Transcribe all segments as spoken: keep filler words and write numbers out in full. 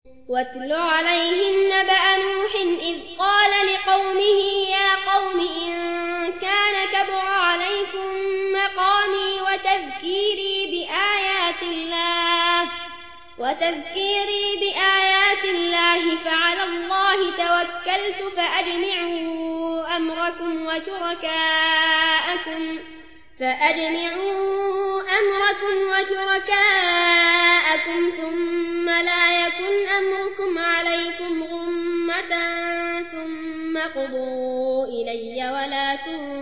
واتل عليهم نبأ نوح إذ قال لقومه يا قوم إن كان كبر عليكم مقامي وتذكيري بآيات الله وتذكيري بآيات الله فعلى الله توكلت فأجمعوا أمركم وشركاءكم فأجمعوا أمركم وشركاءكم ثم لا يكن أمركم عليكم غمة ثم قضوا إلي ولا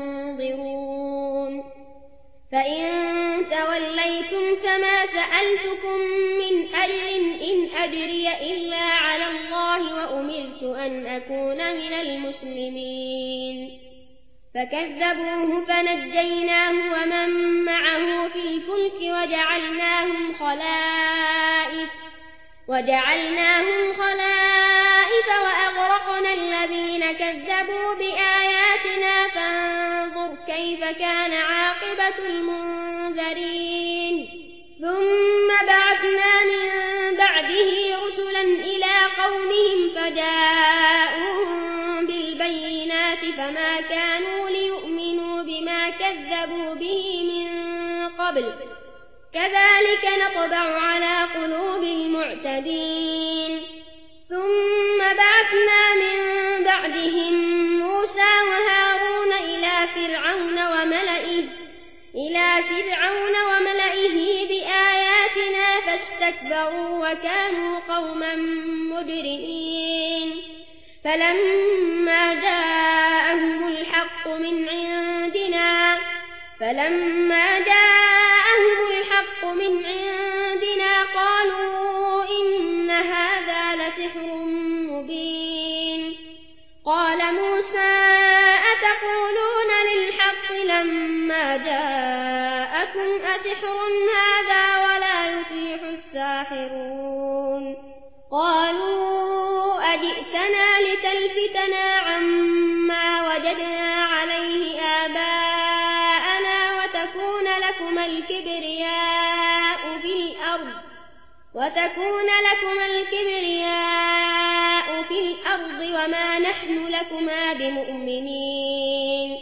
تنظرون فإن توليتم فما سألتكم من أجر إن أجري إلا على الله وأمرت أن أكون من المسلمين فكذبوه فنجيناه ومن معه في الفلك وجعلناهم خلائف وجعلناهم خلائف وأغرقنا الذين كذبوا بآياتنا فانظر كيف كان عاقبة المنذرين ثم بعثنا من بعده رسلا إلى قومهم فجاءوهم بالبينات فما كانوا ليؤمنوا بما كذبوا به من قبل كذلك نطبع على قلوب المعتدين ثم بعثنا من بعدهم موسى وهارون إلى فرعون وملئه إلى فرعون وملئه بآياتنا فاستكبروا وكانوا قوما مجرمين فلما جاءهم الحق من عندنا فلما جاءهم الحق من عندنا قالوا إن هذا لسحر مبين قال موسى أتقولون للحق لما جاءكم أسحر هذا ولا يفلح الساحرون قالوا أجئتنا لتلفتنا عما وجدنا عليه آباءنا وتكون لكما الكبرياء في الأرض وتكون لكما الكبرياء في الأرض وما نحن لكما بمؤمنين